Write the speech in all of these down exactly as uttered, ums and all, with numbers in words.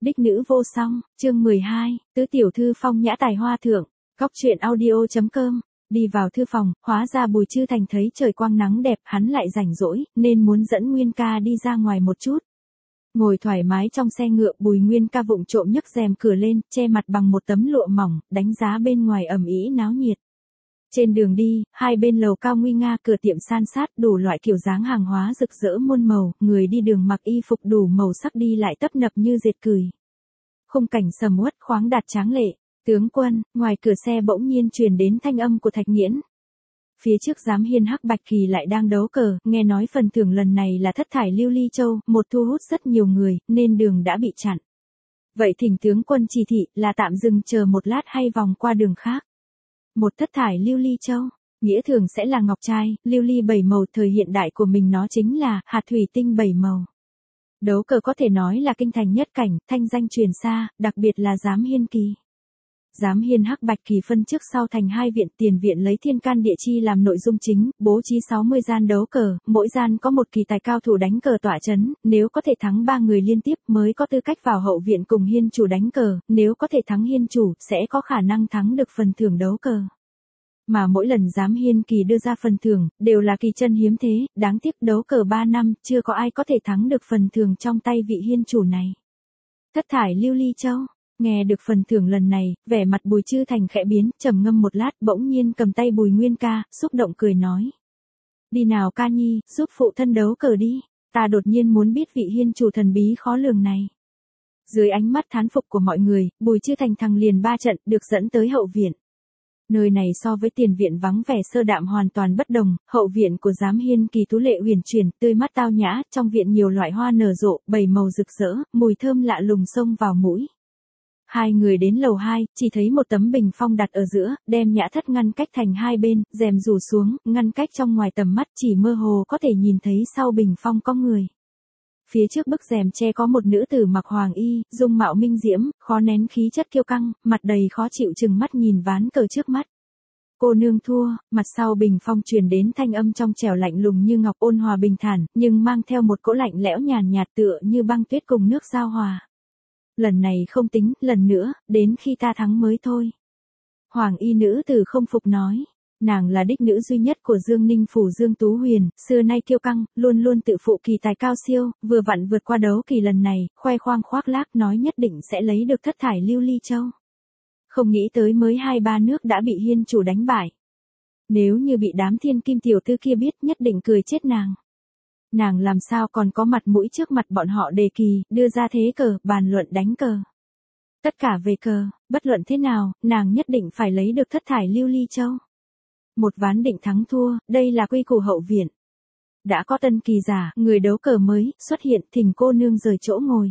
Đích nữ vô song, chương mười hai, tứ tiểu thư phong nhã tài hoa thượng, góc truyện audio chấm com. Đi vào thư phòng, hóa ra Bùi Chư Thành thấy trời quang nắng đẹp, hắn lại rảnh rỗi, nên muốn dẫn Nguyên ca đi ra ngoài một chút. Ngồi thoải mái trong xe ngựa, Bùi Nguyên ca vụng trộm nhấc rèm cửa lên, che mặt bằng một tấm lụa mỏng, đánh giá bên ngoài ầm ĩ náo nhiệt. Trên đường đi, hai bên lầu cao nguy nga, cửa tiệm san sát, đủ loại kiểu dáng hàng hóa rực rỡ muôn màu, người đi đường mặc y phục đủ màu sắc đi lại tấp nập như dệt cười. Khung cảnh sầm uất khoáng đạt tráng lệ. Tướng quân, ngoài cửa xe bỗng nhiên truyền đến thanh âm của Thạch Nghiễn. Phía trước giám hiên Hắc Bạch Kỳ lại đang đấu cờ, nghe nói phần thưởng lần này là thất thải lưu ly châu, một thu hút rất nhiều người, nên đường đã bị chặn. Vậy thỉnh tướng quân chỉ thị là tạm dừng chờ một lát hay vòng qua đường khác. Một thất thải lưu ly châu, nghĩa thường sẽ là ngọc trai, lưu ly bảy màu, thời hiện đại của mình nó chính là hạt thủy tinh bảy màu. Đấu cờ có thể nói là kinh thành nhất cảnh, thanh danh truyền xa, đặc biệt là giám hiên kỳ. Giám hiên Hắc Bạch Kỳ phân trước sau thành hai viện, tiền viện lấy thiên can địa chi làm nội dung chính, bố trí sáu mươi gian đấu cờ, mỗi gian có một kỳ tài cao thủ đánh cờ tọa chấn, nếu có thể thắng ba người liên tiếp mới có tư cách vào hậu viện cùng hiên chủ đánh cờ, nếu có thể thắng hiên chủ sẽ có khả năng thắng được phần thưởng đấu cờ. Mà mỗi lần giám hiên kỳ đưa ra phần thưởng, đều là kỳ chân hiếm thế, đáng tiếc đấu cờ ba năm, chưa có ai có thể thắng được phần thưởng trong tay vị hiên chủ này. Thất thải lưu ly châu. Nghe được phần thưởng lần này, vẻ mặt Bùi Chư Thành khẽ biến, trầm ngâm một lát, bỗng nhiên cầm tay Bùi Nguyên ca, xúc động cười nói. Đi nào ca nhi, giúp phụ thân đấu cờ đi, ta đột nhiên muốn biết vị hiên chủ thần bí khó lường này. Dưới ánh mắt thán phục của mọi người, Bùi Chư Thành thằng liền ba trận, được dẫn tới hậu viện. Nơi này so với tiền viện vắng vẻ sơ đạm hoàn toàn bất đồng, hậu viện của giám hiên kỳ tú lệ huyền chuyển, tươi mát tao nhã, trong viện nhiều loại hoa nở rộ, bảy màu rực rỡ, mùi thơm lạ lùng xông vào mũi. Hai người đến lầu hai, chỉ thấy một tấm bình phong đặt ở giữa, đem nhã thất ngăn cách thành hai bên, rèm rủ xuống, ngăn cách trong ngoài tầm mắt, chỉ mơ hồ có thể nhìn thấy sau bình phong có người. Phía trước bức rèm che có một nữ tử mặc hoàng y, dung mạo minh diễm, khó nén khí chất kiêu căng, mặt đầy khó chịu chừng mắt nhìn ván cờ trước mắt. Cô nương thua, mặt sau bình phong truyền đến thanh âm trong trẻo lạnh lùng như ngọc, ôn hòa bình thản, nhưng mang theo một cỗ lạnh lẽo nhàn nhạt tựa như băng tuyết cùng nước giao hòa. Lần này không tính, lần nữa, đến khi ta thắng mới thôi. Hoàng y nữ tử không phục nói. Nàng là đích nữ duy nhất của Dương Ninh Phủ Dương Tú Huyền, xưa nay kiêu căng, luôn luôn tự phụ kỳ tài cao siêu, vừa vặn vượt qua đấu kỳ lần này, khoe khoang khoác lác nói nhất định sẽ lấy được thất thải lưu ly châu. Không nghĩ tới mới hai ba nước đã bị hiên chủ đánh bại. Nếu như bị đám thiên kim tiểu thư kia biết, nhất định cười chết nàng. Nàng làm sao còn có mặt mũi trước mặt bọn họ đề kỳ, đưa ra thế cờ, bàn luận đánh cờ. Tất cả về cờ, bất luận thế nào, nàng nhất định phải lấy được thất thải lưu ly châu. Một ván định thắng thua, đây là quy củ hậu viện. Đã có tân kỳ giả, người đấu cờ mới, xuất hiện, thỉnh cô nương rời chỗ ngồi.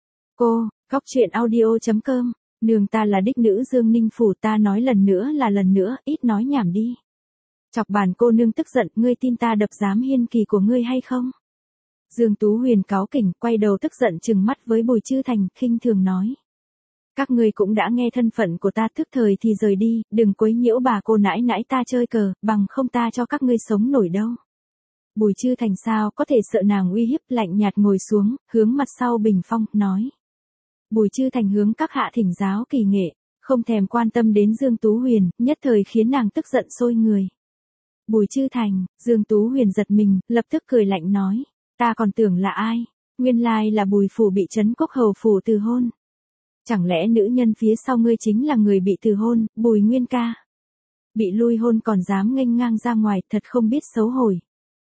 Cô, góc truyện audio chấm com, nương ta là đích nữ Dương Ninh Phủ, ta nói lần nữa là lần nữa, ít nói nhảm đi. Chọc bàn cô nương tức giận, ngươi tin ta đập giám hiên kỳ của ngươi hay không? Dương Tú Huyền cáu kỉnh, quay đầu tức giận trừng mắt với Bùi Chư Thành, khinh thường nói. Các ngươi cũng đã nghe thân phận của ta, thức thời thì rời đi, đừng quấy nhiễu bà cô nãi nãi ta chơi cờ, bằng không ta cho các ngươi sống nổi đâu. Bùi Chư Thành sao có thể sợ nàng uy hiếp, lạnh nhạt ngồi xuống, hướng mặt sau bình phong, nói. Bùi Chư Thành hướng các hạ thỉnh giáo kỳ nghệ, không thèm quan tâm đến Dương Tú Huyền, nhất thời khiến nàng tức giận sôi người. Bùi Chư Thành, Dương Tú Huyền giật mình, lập tức cười lạnh nói, ta còn tưởng là ai, nguyên lai là Bùi phủ bị trấn quốc hầu phủ từ hôn. Chẳng lẽ nữ nhân phía sau ngươi chính là người bị từ hôn, Bùi Nguyên ca? Bị lui hôn còn dám nghênh ngang ra ngoài, thật không biết xấu hổ.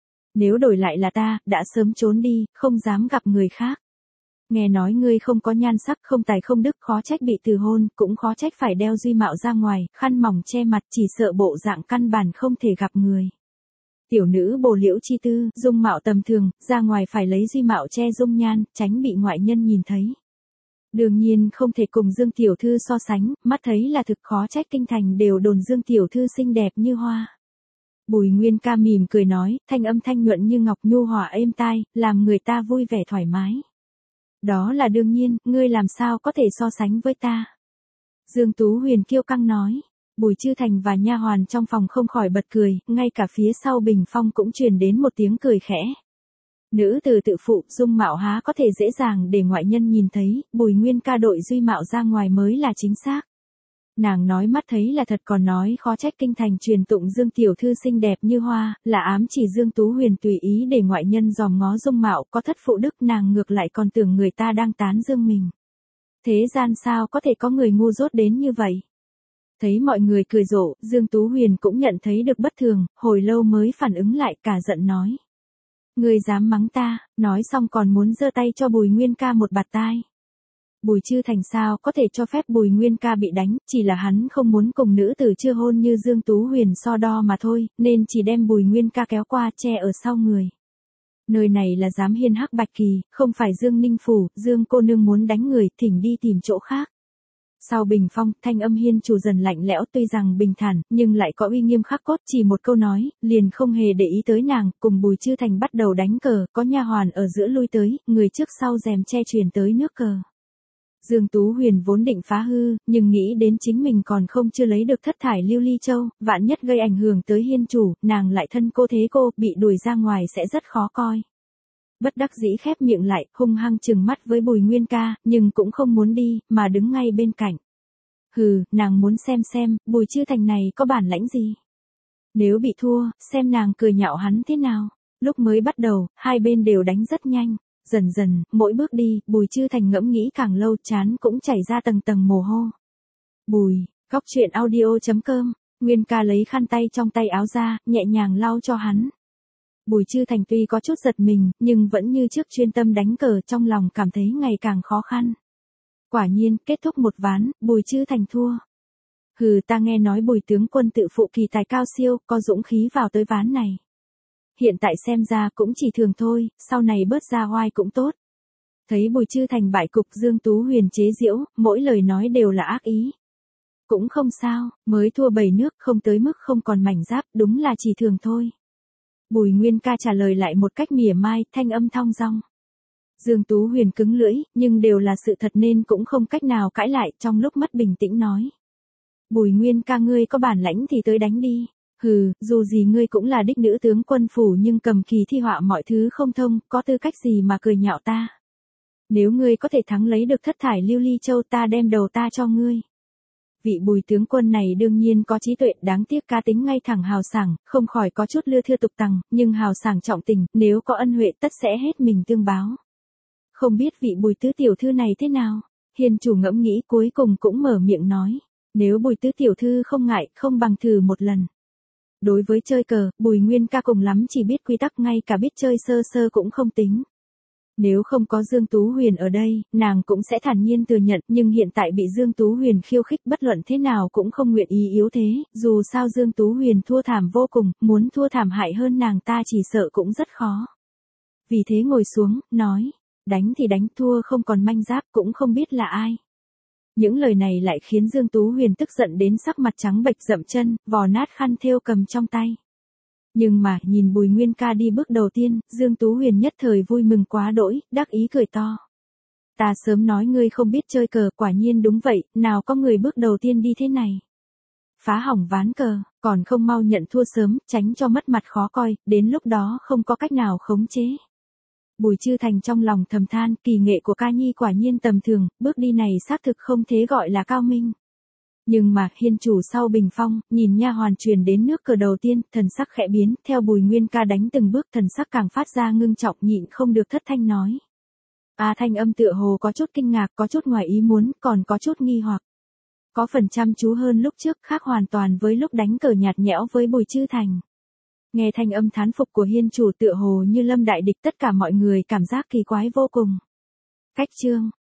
Nếu đổi lại là ta, đã sớm trốn đi, không dám gặp người khác. Nghe nói ngươi không có nhan sắc, không tài không đức, khó trách bị từ hôn, cũng khó trách phải đeo duy mạo ra ngoài, khăn mỏng che mặt, chỉ sợ bộ dạng căn bản không thể gặp người. Tiểu nữ Bồ Liễu chi tư, dung mạo tầm thường, ra ngoài phải lấy duy mạo che dung nhan, tránh bị ngoại nhân nhìn thấy. Đương nhiên không thể cùng Dương tiểu thư so sánh, mắt thấy là thực khó trách kinh thành đều đồn Dương tiểu thư xinh đẹp như hoa. Bùi Nguyên ca mỉm cười nói, thanh âm thanh nhuận như ngọc nhu hòa êm tai, làm người ta vui vẻ thoải mái. Đó là đương nhiên, ngươi làm sao có thể so sánh với ta. Dương Tú Huyền kiêu căng nói. Bùi Chư Thành và nha hoàn trong phòng không khỏi bật cười, ngay cả phía sau bình phong cũng truyền đến một tiếng cười khẽ. Nữ từ tự phụ, dung mạo há có thể dễ dàng để ngoại nhân nhìn thấy, Bùi Nguyên Ca đội duy mạo ra ngoài mới là chính xác. Nàng nói mắt thấy là thật, còn nói khó trách kinh thành truyền tụng Dương tiểu thư xinh đẹp như hoa, là ám chỉ Dương Tú Huyền tùy ý để ngoại nhân dòm ngó dung mạo, có thất phụ đức, nàng ngược lại còn tưởng người ta đang tán dương mình. Thế gian sao có thể có người ngu dốt đến như vậy? Thấy mọi người cười rộ, Dương Tú Huyền cũng nhận thấy được bất thường, hồi lâu mới phản ứng lại, cả giận nói. Ngươi dám mắng ta, nói xong còn muốn giơ tay cho Bùi Nguyên Ca một bạt tai. Bùi Chư Thành sao có thể cho phép Bùi Nguyên Ca bị đánh, chỉ là hắn không muốn cùng nữ tử chưa hôn như Dương Tú Huyền so đo mà thôi, nên chỉ đem Bùi Nguyên Ca kéo qua che ở sau người. Nơi này là giám hiên Hắc Bạch Kỳ, không phải Dương Ninh Phủ, Dương cô nương muốn đánh người, thỉnh đi tìm chỗ khác. Sau bình phong, thanh âm hiên chủ dần lạnh lẽo, tuy rằng bình thản, nhưng lại có uy nghiêm khắc cốt, chỉ một câu nói, liền không hề để ý tới nàng, cùng Bùi Chư Thành bắt đầu đánh cờ, có nha hoàn ở giữa lui tới, người trước sau rèm che truyền tới nước cờ. Dương Tú Huyền vốn định phá hư, nhưng nghĩ đến chính mình còn không chưa lấy được thất thải lưu ly châu, vạn nhất gây ảnh hưởng tới hiên chủ, nàng lại thân cô thế cô, bị đuổi ra ngoài sẽ rất khó coi. Bất đắc dĩ khép miệng lại, hung hăng trừng mắt với Bùi Nguyên Ca, nhưng cũng không muốn đi, mà đứng ngay bên cạnh. Hừ, nàng muốn xem xem, Bùi Chư Thành này có bản lãnh gì. Nếu bị thua, xem nàng cười nhạo hắn thế nào. Lúc mới bắt đầu, hai bên đều đánh rất nhanh. Dần dần, mỗi bước đi, Bùi Chư Thành ngẫm nghĩ càng lâu, chán cũng chảy ra tầng tầng mồ hôi. Bùi, góc truyện audio chấm com, Nguyên Ca lấy khăn tay trong tay áo ra, nhẹ nhàng lau cho hắn. Bùi Chư Thành tuy có chút giật mình, nhưng vẫn như trước chuyên tâm đánh cờ, trong lòng cảm thấy ngày càng khó khăn. Quả nhiên, kết thúc một ván, Bùi Chư Thành thua. Hừ, ta nghe nói Bùi tướng quân tự phụ kỳ tài cao siêu, có dũng khí vào tới ván này. Hiện tại xem ra cũng chỉ thường thôi, sau này bớt ra oai cũng tốt. Thấy Bùi Chư Thành bại cục, Dương Tú Huyền chế giễu, mỗi lời nói đều là ác ý. Cũng không sao, mới thua bảy nước, không tới mức không còn mảnh giáp, đúng là chỉ thường thôi. Bùi Nguyên Ca trả lời lại một cách mỉa mai, thanh âm thong dong. Dương Tú Huyền cứng lưỡi, nhưng đều là sự thật nên cũng không cách nào cãi lại, trong lúc mất bình tĩnh nói. Bùi Nguyên Ca, ngươi có bản lãnh thì tới đánh đi. Hừ, dù gì ngươi cũng là đích nữ tướng quân phủ, nhưng cầm kỳ thi họa mọi thứ không thông, có tư cách gì mà cười nhạo ta. Nếu ngươi có thể thắng lấy được thất thải lưu ly châu, ta đem đầu ta cho ngươi. Vị Bùi tướng quân này đương nhiên có trí tuệ, đáng tiếc cá tính ngay thẳng hào sảng, không khỏi có chút lưa thưa tục tằng, nhưng hào sảng trọng tình, nếu có ân huệ tất sẽ hết mình tương báo. Không biết vị Bùi tứ tiểu thư này thế nào? Hiền chủ ngẫm nghĩ cuối cùng cũng mở miệng nói. Nếu Bùi tứ tiểu thư không ngại, không bằng thử một lần. Đối với chơi cờ, Bùi Nguyên Ca cùng lắm chỉ biết quy tắc, ngay cả biết chơi sơ sơ cũng không tính. Nếu không có Dương Tú Huyền ở đây, nàng cũng sẽ thản nhiên thừa nhận, nhưng hiện tại bị Dương Tú Huyền khiêu khích, bất luận thế nào cũng không nguyện ý yếu thế, dù sao Dương Tú Huyền thua thảm vô cùng, muốn thua thảm hại hơn nàng ta chỉ sợ cũng rất khó. Vì thế ngồi xuống, nói, đánh thì đánh, thua không còn manh giáp, cũng không biết là ai. Những lời này lại khiến Dương Tú Huyền tức giận đến sắc mặt trắng bệch, dậm chân, vò nát khăn thêu cầm trong tay. Nhưng mà, nhìn Bùi Nguyên Ca đi bước đầu tiên, Dương Tú Huyền nhất thời vui mừng quá đỗi, đắc ý cười to. Ta sớm nói ngươi không biết chơi cờ, quả nhiên đúng vậy, nào có người bước đầu tiên đi thế này. Phá hỏng ván cờ, còn không mau nhận thua sớm, tránh cho mất mặt khó coi, đến lúc đó không có cách nào khống chế. Bùi Chư Thành trong lòng thầm than, kỳ nghệ của ca nhi quả nhiên tầm thường, bước đi này xác thực không thế gọi là cao minh. Nhưng mà, hiên chủ sau bình phong, nhìn nha hoàn truyền đến nước cờ đầu tiên, thần sắc khẽ biến, theo Bùi Nguyên Ca đánh từng bước, thần sắc càng phát ra ngưng trọng, nhịn không được thất thanh nói. A thanh âm tựa hồ có chút kinh ngạc, có chút ngoài ý muốn, còn có chút nghi hoặc. Có phần chăm chú hơn lúc trước, khác hoàn toàn với lúc đánh cờ nhạt nhẽo với Bùi Chư Thành. Nghe thanh âm thán phục của hiên chủ tựa hồ như lâm đại địch, tất cả mọi người cảm giác kỳ quái vô cùng. Cách chương